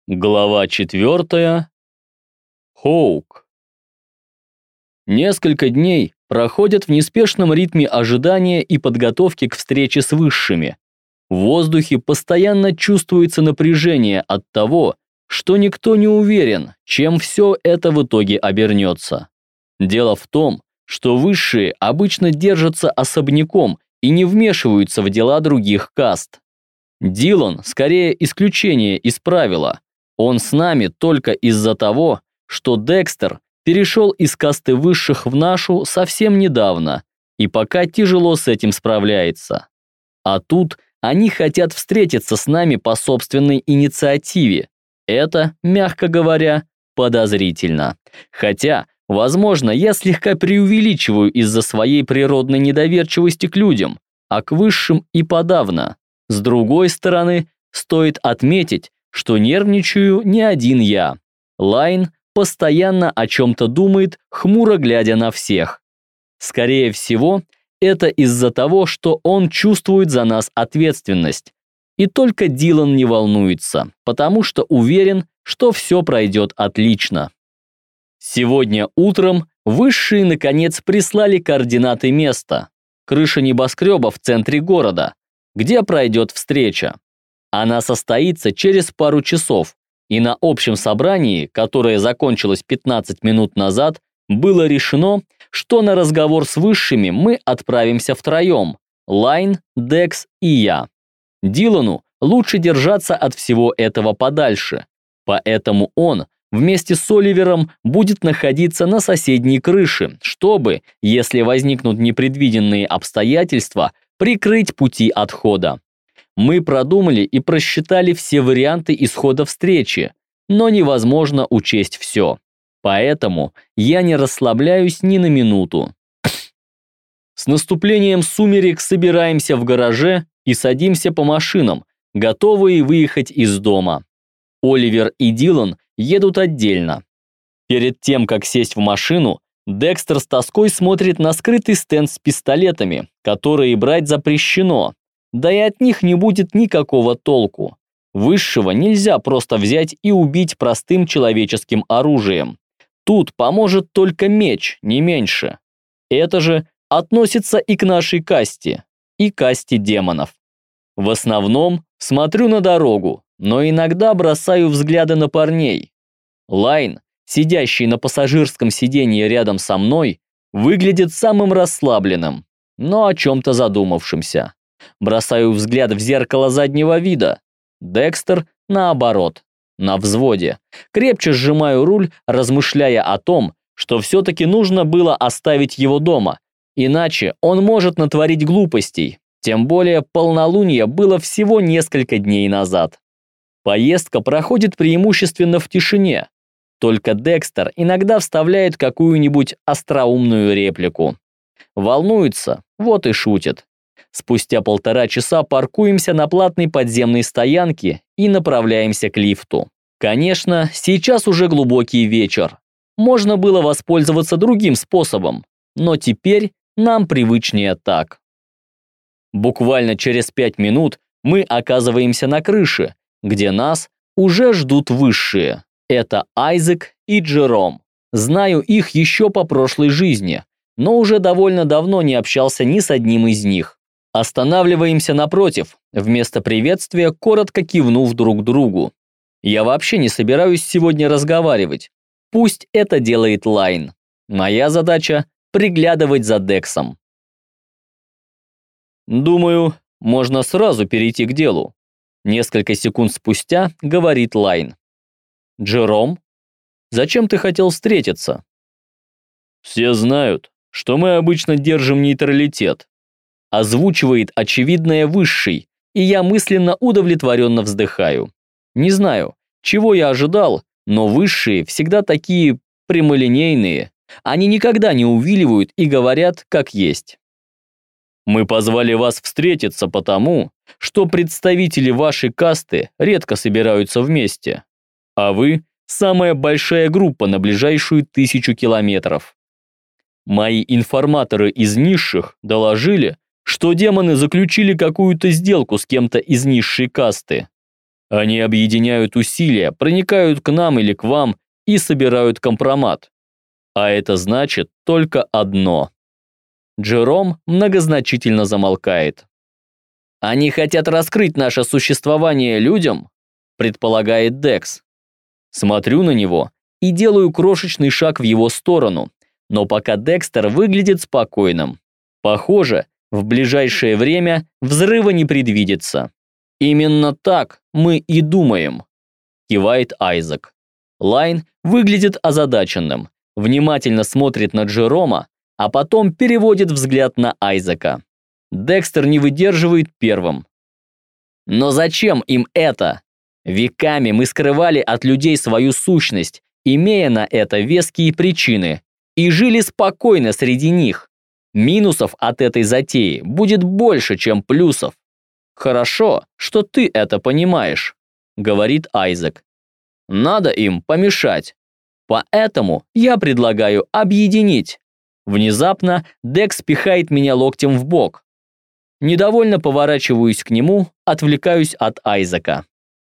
Глава 4. Хоук. Несколько дней проходят в неспешном ритме ожидания и подготовки к встрече с высшими. В воздухе постоянно чувствуется напряжение от того, что никто не уверен, чем все это в итоге обернется. Дело в том, что высшие обычно держатся особняком и не вмешиваются в дела других каст. Дилан скорее исключение из правила. Он с нами только из-за того, что Декстер перешел из касты высших в нашу совсем недавно и пока тяжело с этим справляется. А тут они хотят встретиться с нами по собственной инициативе. Это, мягко говоря, подозрительно. Хотя, возможно, я слегка преувеличиваю из-за своей природной недоверчивости к людям, а к высшим и подавно. С другой стороны, стоит отметить, что нервничаю не один я. Лайн постоянно о чем-то думает, хмуро глядя на всех. Скорее всего, это из-за того, что он чувствует за нас ответственность. И только Дилан не волнуется, потому что уверен, что все пройдет отлично. Сегодня утром высшие наконец прислали координаты места. Крыша небоскреба в центре города, где пройдет встреча. Она состоится через пару часов, и на общем собрании, которое закончилось 15 минут назад, было решено, что на разговор с высшими мы отправимся втроем – Лайн, Декс и я. Дилану лучше держаться от всего этого подальше, поэтому он вместе с Оливером будет находиться на соседней крыше, чтобы, если возникнут непредвиденные обстоятельства, прикрыть пути отхода. Мы продумали и просчитали все варианты исхода встречи, но невозможно учесть все. Поэтому я не расслабляюсь ни на минуту. С наступлением сумерек собираемся в гараже и садимся по машинам, готовые выехать из дома. Оливер и Дилан едут отдельно. Перед тем, как сесть в машину, Декстер с тоской смотрит на скрытый стенд с пистолетами, которые брать запрещено. Да и от них не будет никакого толку. Высшего нельзя просто взять и убить простым человеческим оружием. Тут поможет только меч, не меньше. Это же относится и к нашей касте, и касте демонов. В основном смотрю на дорогу, но иногда бросаю взгляды на парней. Лайн, сидящий на пассажирском сиденье рядом со мной, выглядит самым расслабленным, но о чем-то задумавшимся. Бросаю взгляд в зеркало заднего вида. Декстер, наоборот, на взводе. Крепче сжимаю руль, размышляя о том, что все-таки нужно было оставить его дома, иначе он может натворить глупостей, тем более полнолуние было всего несколько дней назад. Поездка проходит преимущественно в тишине, только Декстер иногда вставляет какую-нибудь остроумную реплику. Волнуется, вот и шутит. Спустя 1,5 часа паркуемся на платной подземной стоянке и направляемся к лифту. Конечно, сейчас уже глубокий вечер. Можно было воспользоваться другим способом, но теперь нам привычнее так. Буквально через 5 минут мы оказываемся на крыше, где нас уже ждут высшие. Это Айзек и Джером. Знаю их еще по прошлой жизни, но уже довольно давно не общался ни с одним из них. Останавливаемся напротив, вместо приветствия коротко кивнув друг другу. Я вообще не собираюсь сегодня разговаривать. Пусть это делает Лайн. Моя задача – приглядывать за Дексом. Думаю, можно сразу перейти к делу. Несколько секунд спустя говорит Лайн. Джером, зачем ты хотел встретиться? Все знают, что мы обычно держим нейтралитет. Озвучивает очевидное высший, и я мысленно удовлетворенно вздыхаю. Не знаю, чего я ожидал, но высшие всегда такие прямолинейные. Они никогда не увиливают и говорят, как есть. Мы позвали вас встретиться потому, что представители вашей касты редко собираются вместе, а вы – самая большая группа на ближайшую 1000 километров. Мои информаторы из низших доложили, что демоны заключили какую-то сделку с кем-то из низшей касты. Они объединяют усилия, проникают к нам или к вам и собирают компромат. А это значит только одно. Джером многозначительно замолкает. «Они хотят раскрыть наше существование людям?» предполагает Декс. Смотрю на него и делаю крошечный шаг в его сторону, но пока Декстер выглядит спокойным. Похоже, в ближайшее время взрыва не предвидится. «Именно так мы и думаем», кивает Айзек. Лайн выглядит озадаченным, внимательно смотрит на Джерома, а потом переводит взгляд на Айзека. Декстер не выдерживает первым. «Но зачем им это? Веками мы скрывали от людей свою сущность, имея на это веские причины, и жили спокойно среди них. Минусов от этой затеи будет больше, чем плюсов. Хорошо, что ты это понимаешь», говорит Айзек. «Надо им помешать. Поэтому я предлагаю объединить». Внезапно Декс пихает меня локтем в бок. Недовольно поворачиваюсь к нему, отвлекаюсь от Айзека.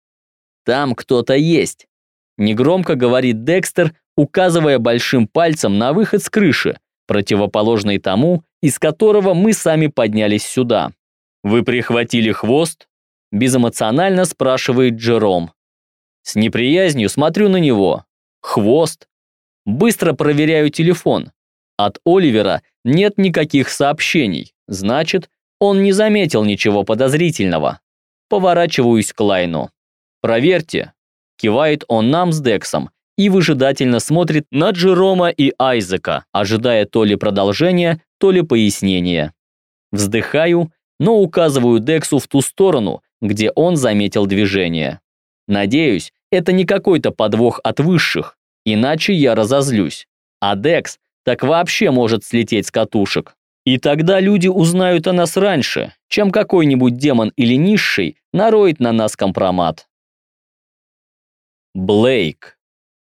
«Там кто-то есть», – негромко говорит Декстер, указывая большим пальцем на выход с крыши, противоположный тому, из которого мы сами поднялись сюда. «Вы прихватили хвост?» – безэмоционально спрашивает Джером. С неприязнью смотрю на него. Хвост? Быстро проверяю телефон. От Оливера нет никаких сообщений, значит, он не заметил ничего подозрительного. Поворачиваюсь к Лайну. «Проверьте», – кивает он нам с Дексом и выжидательно смотрит на Джерома и Айзека, ожидая то ли продолжения, то ли пояснения. Вздыхаю, но указываю Дексу в ту сторону, где он заметил движение. Надеюсь, это не какой-то подвох от высших, иначе я разозлюсь. А Декс так вообще может слететь с катушек. И тогда люди узнают о нас раньше, чем какой-нибудь демон или низший нароет на нас компромат. Блейк.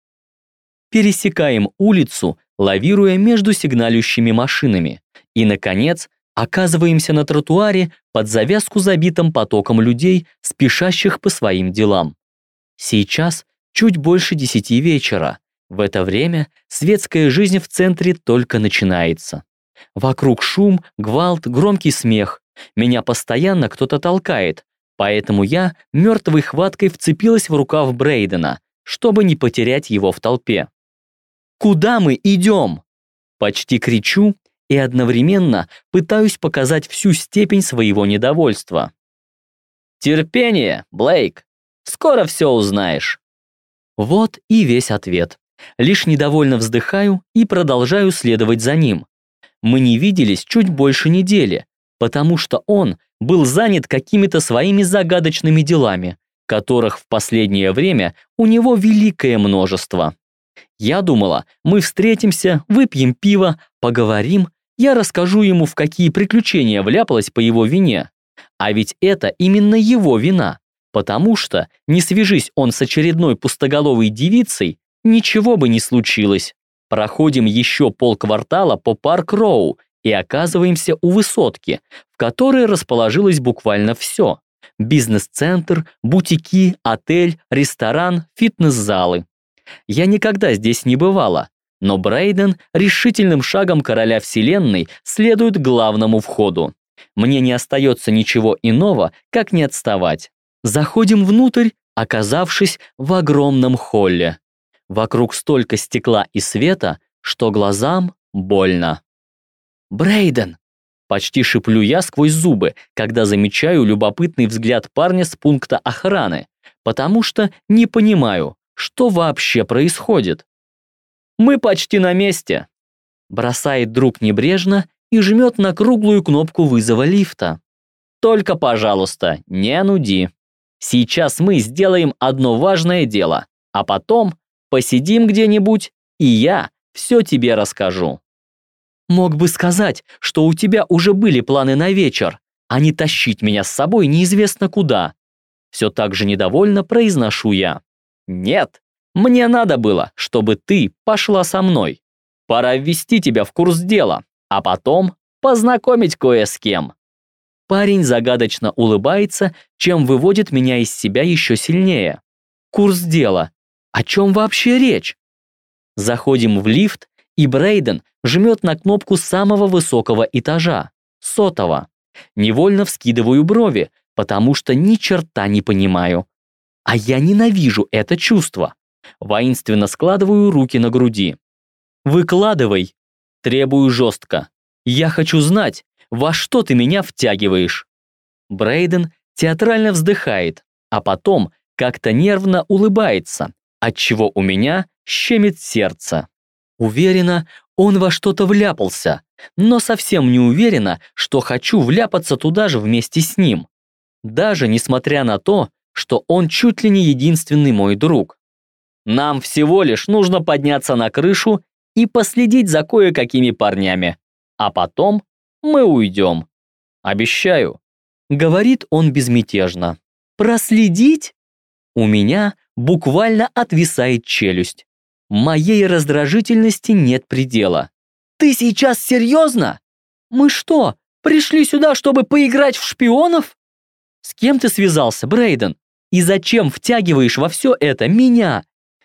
Пересекаем улицу, лавируя между сигналющими машинами, и, наконец, оказываемся на тротуаре под завязку забитым потоком людей, спешащих по своим делам. Сейчас чуть больше 10 вечера. В это время светская жизнь в центре только начинается. Вокруг шум, гвалт, громкий смех. Меня постоянно кто-то толкает, поэтому я мертвой хваткой вцепилась в рукав Брейдена, чтобы не потерять его в толпе. «Куда мы идем?» Почти кричу и одновременно пытаюсь показать всю степень своего недовольства. «Терпение, Блейк! Скоро все узнаешь!» Вот и весь ответ. Лишь недовольно вздыхаю и продолжаю следовать за ним. Мы не виделись чуть больше недели, потому что он был занят какими-то своими загадочными делами, которых в последнее время у него великое множество. Я думала, мы встретимся, выпьем пиво, поговорим, я расскажу ему, в какие приключения вляпалась по его вине. А ведь это именно его вина, потому что, не свяжись он с очередной пустоголовой девицей, ничего бы не случилось. Проходим еще полквартала по Парк-Роу и оказываемся у высотки, в которой расположилось буквально все. Бизнес-центр, бутики, отель, ресторан, фитнес-залы. Я никогда здесь не бывала, но Брейден решительным шагом короля вселенной следует к главному входу. Мне не остается ничего иного, как не отставать. Заходим внутрь, оказавшись в огромном холле. Вокруг столько стекла и света, что глазам больно. «Брейден!» – почти шиплю я сквозь зубы, когда замечаю любопытный взгляд парня с пункта охраны, потому что не понимаю, что вообще происходит. «Мы почти на месте», – бросает друг небрежно и жмет на круглую кнопку вызова лифта. «Только, пожалуйста, не нуди. Сейчас мы сделаем одно важное дело, а потом посидим где-нибудь, и я все тебе расскажу». Мог бы сказать, что у тебя уже были планы на вечер, а не тащить меня с собой неизвестно куда. Все так же недовольно произношу я. Нет, мне надо было, чтобы ты пошла со мной. Пора ввести тебя в курс дела, а потом познакомить кое с кем. Парень загадочно улыбается, чем выводит меня из себя еще сильнее. Курс дела. О чем вообще речь? Заходим в лифт, и Брейден жмет на кнопку самого высокого этажа, 100-го. Невольно вскидываю брови, потому что ни черта не понимаю. А я ненавижу это чувство. Воинственно складываю руки на груди. «Выкладывай!» Требую жестко. «Я хочу знать, во что ты меня втягиваешь?» Брейден театрально вздыхает, а потом как-то нервно улыбается, отчего у меня щемит сердце. Уверена, он во что-то вляпался, но совсем не уверена, что хочу вляпаться туда же вместе с ним. Даже несмотря на то, что он чуть ли не единственный мой друг. Нам всего лишь нужно подняться на крышу и последить за кое-какими парнями. А потом мы уйдем. Обещаю. Говорит он безмятежно. Проследить? У меня буквально отвисает челюсть. Моей раздражительности нет предела. Ты сейчас серьезно? Мы что, пришли сюда, чтобы поиграть в шпионов? С кем ты связался, Брейден? И зачем втягиваешь во все это меня?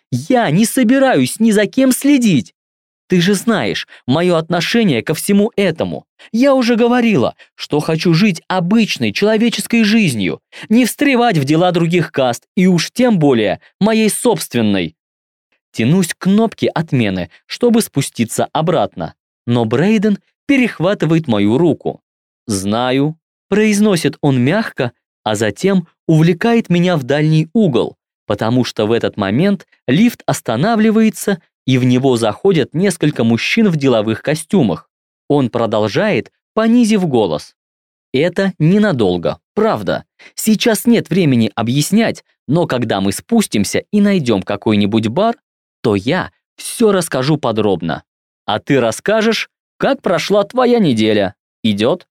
Я не собираюсь ни за кем следить. Ты же знаешь мое отношение ко всему этому. Я уже говорила, что хочу жить обычной человеческой жизнью, не встревать в дела других каст и уж тем более моей собственной. Тянусь к кнопке отмены, чтобы спуститься обратно, но Брейден перехватывает мою руку. «Знаю», – произносит он мягко, а затем увлекает меня в дальний угол, потому что в этот момент лифт останавливается, и в него заходят несколько мужчин в деловых костюмах. Он продолжает, понизив голос. Это ненадолго, правда. Сейчас нет времени объяснять, но когда мы спустимся и найдем какой-нибудь бар, то я все расскажу подробно. А ты расскажешь, как прошла твоя неделя. Идет?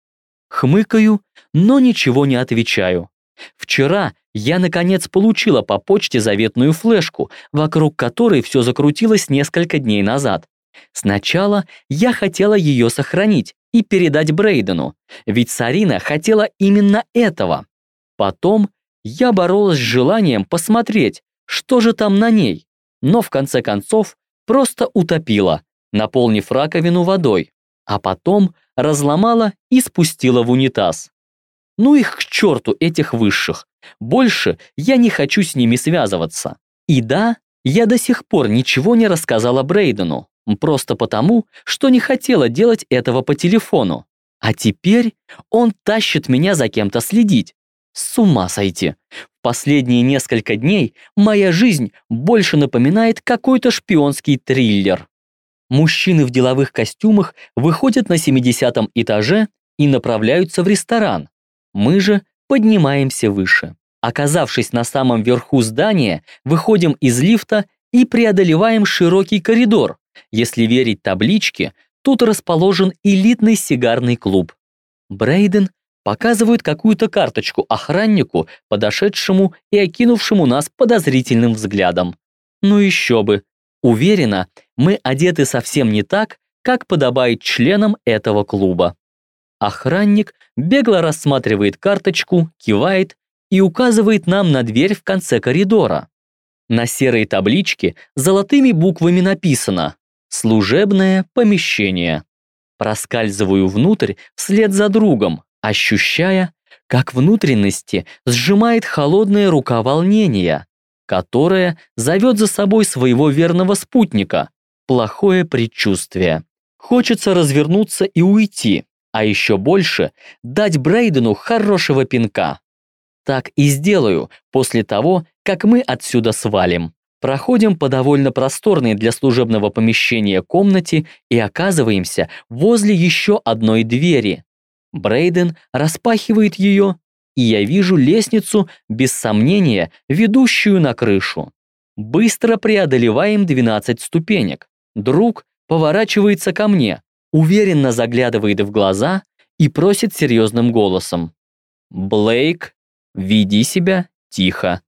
Хмыкаю, но ничего не отвечаю. Вчера я, наконец, получила по почте заветную флешку, вокруг которой все закрутилось несколько дней назад. Сначала я хотела ее сохранить и передать Брейдену, ведь Сарина хотела именно этого. Потом я боролась с желанием посмотреть, что же там на ней, но в конце концов просто утопила, наполнив раковину водой, а потом разломала и спустила в унитаз. Ну их к черту, этих высших. Больше я не хочу с ними связываться. И да, я до сих пор ничего не рассказала Брейдену, просто потому, что не хотела делать этого по телефону. А теперь он тащит меня за кем-то следить. С ума сойти. В последние несколько дней моя жизнь больше напоминает какой-то шпионский триллер. Мужчины в деловых костюмах выходят на 70-м этаже и направляются в ресторан. Мы же поднимаемся выше. Оказавшись на самом верху здания, выходим из лифта и преодолеваем широкий коридор. Если верить табличке, тут расположен элитный сигарный клуб. Брейден показывает какую-то карточку охраннику, подошедшему и окинувшему нас подозрительным взглядом. Ну еще бы. Уверена, мы одеты совсем не так, как подобает членам этого клуба. Охранник бегло рассматривает карточку, кивает и указывает нам на дверь в конце коридора. На серой табличке золотыми буквами написано «Служебное помещение». Проскальзываю внутрь вслед за другом, ощущая, как внутренности сжимает холодная рука волнения, которая зовет за собой своего верного спутника. Плохое предчувствие. Хочется развернуться и уйти, а еще больше дать Брейдену хорошего пинка. Так и сделаю после того, как мы отсюда свалим. Проходим по довольно просторной для служебного помещения комнате и оказываемся возле еще одной двери. Брейден распахивает ее, и я вижу лестницу, без сомнения, ведущую на крышу. Быстро преодолеваем 12 ступенек. Друг поворачивается ко мне, уверенно заглядывает в глаза и просит серьезным голосом. «Блейк, веди себя тихо.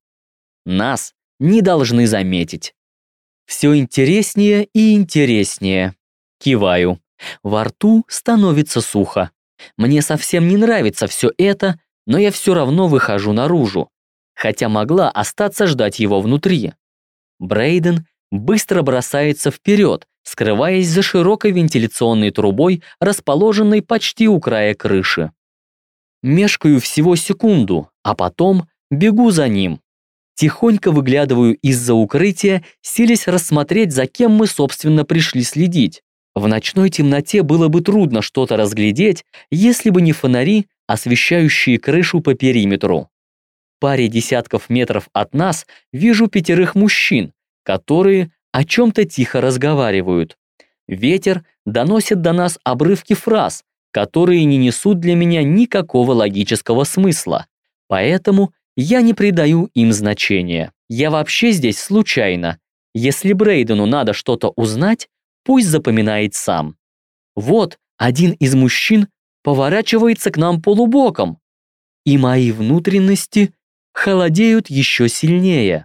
Нас не должны заметить». Все интереснее и интереснее. Киваю. Во рту становится сухо. Мне совсем не нравится все это, но я все равно выхожу наружу, хотя могла остаться ждать его внутри. Брейден быстро бросается вперед, скрываясь за широкой вентиляционной трубой, расположенной почти у края крыши. Мешкаю всего секунду, а потом бегу за ним. Тихонько выглядываю из-за укрытия, силясь рассмотреть, за кем мы, собственно, пришли следить. В ночной темноте было бы трудно что-то разглядеть, если бы не фонари, освещающие крышу по периметру. В паре десятков метров от нас вижу 5 мужчин, которые о чем-то тихо разговаривают. Ветер доносит до нас обрывки фраз, которые не несут для меня никакого логического смысла, поэтому я не придаю им значения. Я вообще здесь случайно. Если Брейдену надо что-то узнать, пусть запоминает сам. Вот один из мужчин поворачивается к нам полубоком, и мои внутренности холодеют еще сильнее.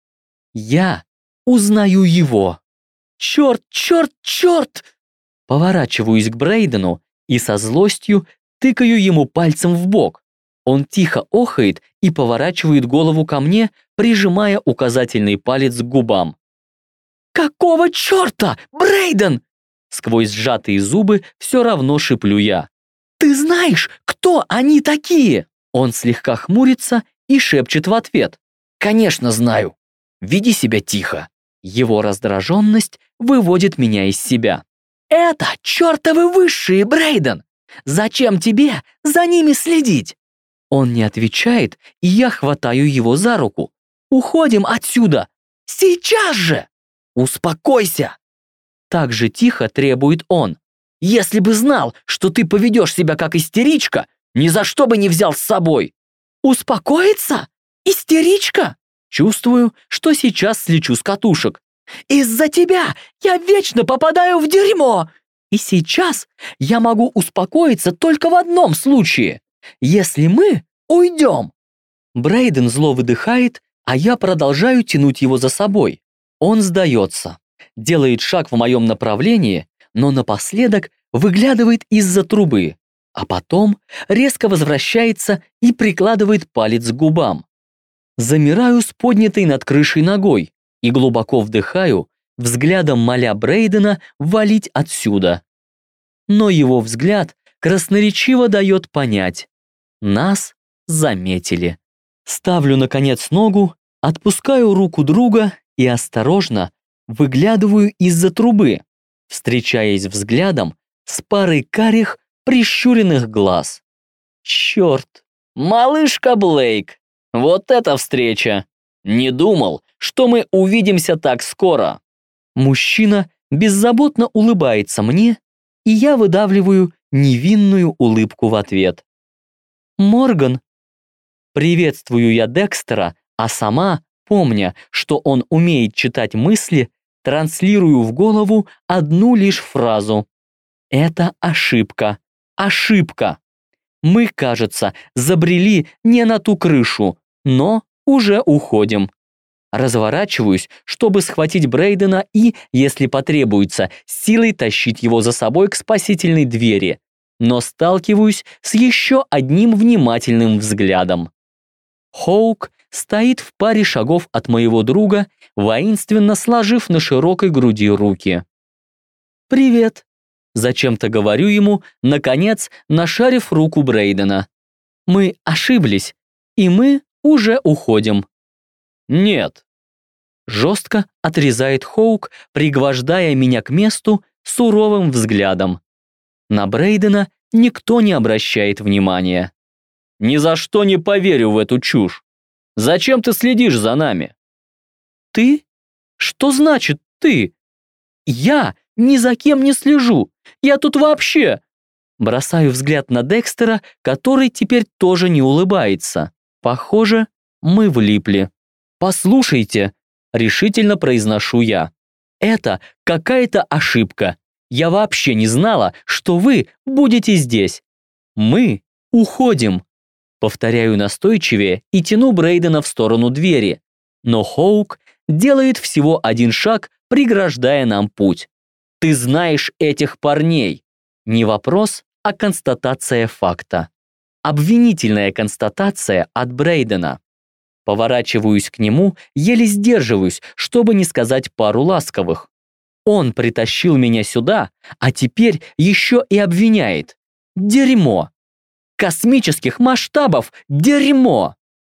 Я узнаю его. Черт, черт, черт! Поворачиваюсь к Брейдену и со злостью тыкаю ему пальцем в бок. Он тихо охает и поворачивает голову ко мне, прижимая указательный палец к губам. «Какого черта, Брейден?» Сквозь сжатые зубы все равно шиплю я. «Ты знаешь, кто они такие?» Он слегка хмурится и шепчет в ответ. «Конечно знаю. Веди себя тихо». Его раздраженность выводит меня из себя. «Это чертовы высшие, Брейден! Зачем тебе за ними следить?» Он не отвечает, и я хватаю его за руку. «Уходим отсюда! Сейчас же!» «Успокойся!» Так же тихо требует он. «Если бы знал, что ты поведешь себя как истеричка, ни за что бы не взял с собой!» «Успокоиться? Истеричка?» Чувствую, что сейчас слечу с катушек. «Из-за тебя я вечно попадаю в дерьмо! И сейчас я могу успокоиться только в одном случае, если мы уйдем!» Брейден зло выдыхает, а я продолжаю тянуть его за собой. Он сдается, делает шаг в моем направлении, но напоследок выглядывает из-за трубы, а потом резко возвращается и прикладывает палец к губам. Замираю с поднятой над крышей ногой и глубоко вдыхаю, взглядом моля Брейдена валить отсюда. Но его взгляд красноречиво дает понять: нас заметили. Ставлю, наконец, ногу, отпускаю руку друга и осторожно выглядываю из-за трубы, встречаясь взглядом с парой карих прищуренных глаз. Черт, малышка Блейк, вот это встреча! Не думал, что мы увидимся так скоро. Мужчина беззаботно улыбается мне, и я выдавливаю невинную улыбку в ответ. «Морган!» Приветствую я Декстера, а сама, помня, что он умеет читать мысли, транслирую в голову одну лишь фразу. Это ошибка. Ошибка. Мы, кажется, забрели не на ту крышу, но уже уходим. Разворачиваюсь, чтобы схватить Брейдена и, если потребуется, силой тащить его за собой к спасительной двери, но сталкиваюсь с еще одним внимательным взглядом. Хоук стоит в паре шагов от моего друга, воинственно сложив на широкой груди руки. «Привет», — зачем-то говорю ему, наконец, нашарив руку Брейдена. «Мы ошиблись, и мы уже уходим». «Нет», — жестко отрезает Хоук, пригвождая меня к месту суровым взглядом. На Брейдена никто не обращает внимания. «Ни за что не поверю в эту чушь. Зачем ты следишь за нами?» «Ты? Что значит «ты»? Я ни за кем не слежу. Я тут вообще...» Бросаю взгляд на Декстера, который теперь тоже не улыбается. Похоже, мы влипли. «Послушайте», — решительно произношу я. «Это какая-то ошибка. Я вообще не знала, что вы будете здесь. Мы уходим». Повторяю настойчивее и тяну Брейдена в сторону двери. Но Хоук делает всего один шаг, преграждая нам путь. «Ты знаешь этих парней». Не вопрос, а констатация факта. Обвинительная констатация от Брейдена. Поворачиваюсь к нему, еле сдерживаюсь, чтобы не сказать пару ласковых. Он притащил меня сюда, а теперь еще и обвиняет. Дерьмо! Космических масштабов дерьмо!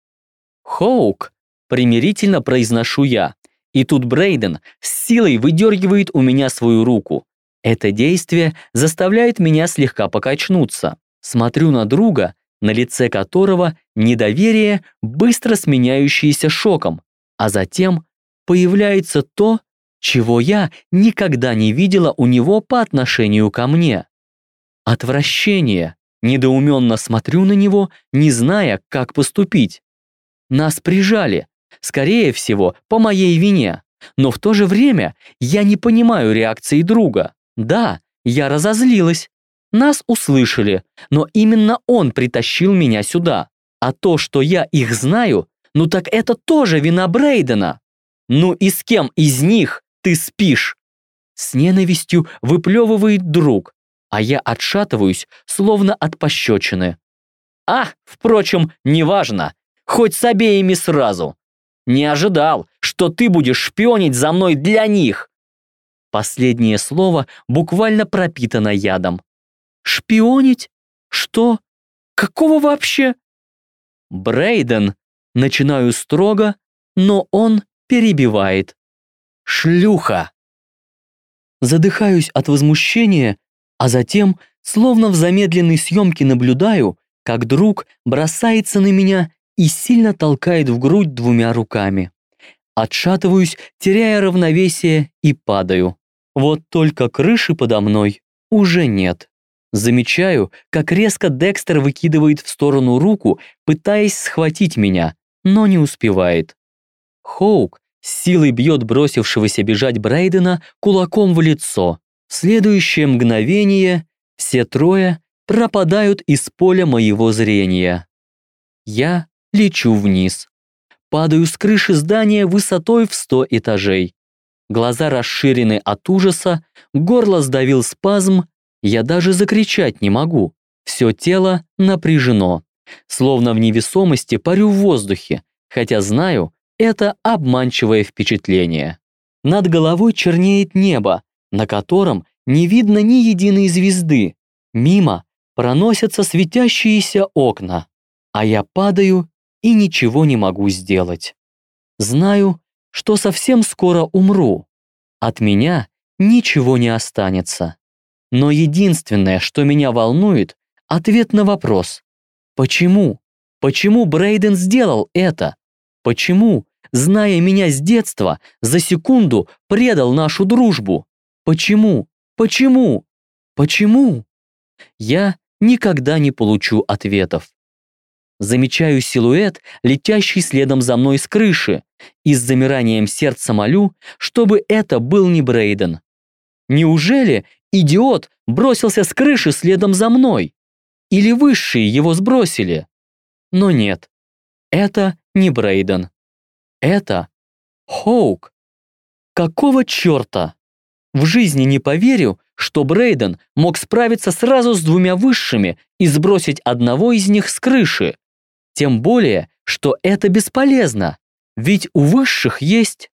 Хоук, примирительно произношу я, и тут Брейден с силой выдергивает у меня свою руку. Это действие заставляет меня слегка покачнуться. Смотрю на друга, на лице которого недоверие, быстро сменяющееся шоком, а затем появляется то, чего я никогда не видела у него по отношению ко мне. Отвращение. Недоуменно смотрю на него, не зная, как поступить. Нас прижали, скорее всего, по моей вине, но в то же время я не понимаю реакции друга. Да, я разозлилась. Нас услышали, но именно он притащил меня сюда. А то, что я их знаю, ну так это тоже вина Брейдена. Ну и с кем из них ты спишь? С ненавистью выплевывает друг, а я отшатываюсь, словно от пощечины. Впрочем, неважно, хоть с обеими сразу. Не ожидал, что ты будешь шпионить за мной для них. Последнее слово буквально пропитано ядом. Шпионить? Что? Какого вообще? Брейден. Начинаю строго, но он перебивает. Шлюха. Задыхаюсь от возмущения, а затем, словно в замедленной съемке наблюдаю, как друг бросается на меня и сильно толкает в грудь двумя руками. Отшатываюсь, теряя равновесие, и падаю. Вот только крыши подо мной уже нет. Замечаю, как резко Декстер выкидывает в сторону руку, пытаясь схватить меня, но не успевает. Хоук с силой бьет бросившегося бежать Брейдена кулаком в лицо. В следующее мгновение все трое пропадают из поля моего зрения. Я лечу вниз. Падаю с крыши здания высотой в 100 этажей. Глаза расширены от ужаса, горло сдавил спазм, я даже закричать не могу. Все тело напряжено. Словно в невесомости парю в воздухе, хотя знаю, это обманчивое впечатление. Над головой чернеет небо, на котором не видно ни единой звезды. Мимо проносятся светящиеся окна, а я падаю и ничего не могу сделать. Знаю, что совсем скоро умру. От меня ничего не останется. Но единственное, что меня волнует, ответ на вопрос. Почему? Почему Брейден сделал это? Почему, зная меня с детства, за секунду предал нашу дружбу? Почему? Почему? Почему? Я никогда не получу ответов. Замечаю силуэт, летящий следом за мной с крыши, и с замиранием сердца молю, чтобы это был не Брейден. Неужели идиот бросился с крыши следом за мной? Или высшие его сбросили? Но нет, это не Брейден. Это Хоук. Какого черта? В жизни не поверю, что Брейден мог справиться сразу с двумя высшими и сбросить одного из них с крыши. Тем более, что это бесполезно, ведь у высших есть...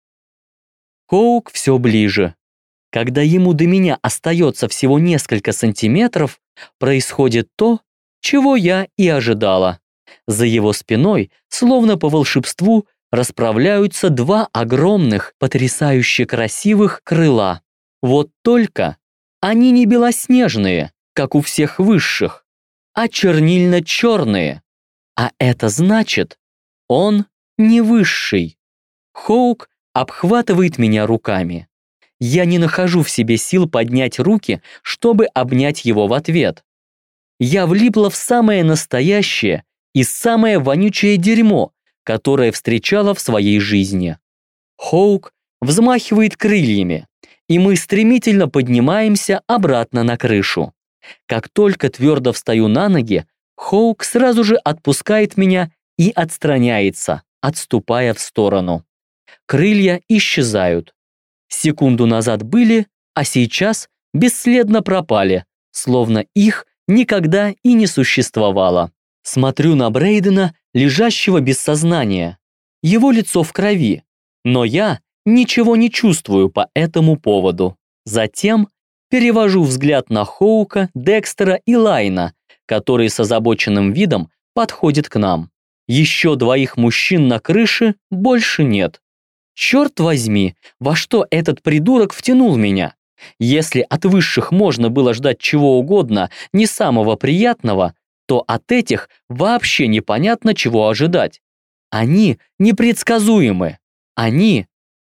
Хоук все ближе. Когда ему до меня остается всего несколько сантиметров, происходит то, чего я и ожидала. За его спиной, словно по волшебству, расправляются два огромных, потрясающе красивых крыла. Вот только они не белоснежные, как у всех высших, а чернильно-черные. А это значит, он не высший. Хоук обхватывает меня руками. Я не нахожу в себе сил поднять руки, чтобы обнять его в ответ. Я влипла в самое настоящее и самое вонючее дерьмо, которое встречала в своей жизни. Хоук взмахивает крыльями, и мы стремительно поднимаемся обратно на крышу. Как только твердо встаю на ноги, Хоук сразу же отпускает меня и отстраняется, отступая в сторону. Крылья исчезают. Секунду назад были, а сейчас бесследно пропали, словно их никогда и не существовало. Смотрю на Брейдена, лежащего без сознания. Его лицо в крови, но я ничего не чувствую по этому поводу. Затем перевожу взгляд на Хоука, Декстера и Лайна, которые с озабоченным видом подходят к нам. Еще двоих мужчин на крыше больше нет. Черт возьми, во что этот придурок втянул меня? Если от высших можно было ждать чего угодно, не самого приятного, то от этих вообще непонятно, чего ожидать. Они непредсказуемы. Они...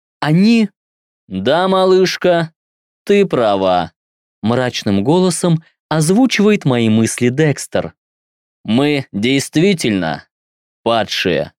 Да, малышка, ты права. Мрачным голосом озвучивает мои мысли Декстер. Мы действительно падшие.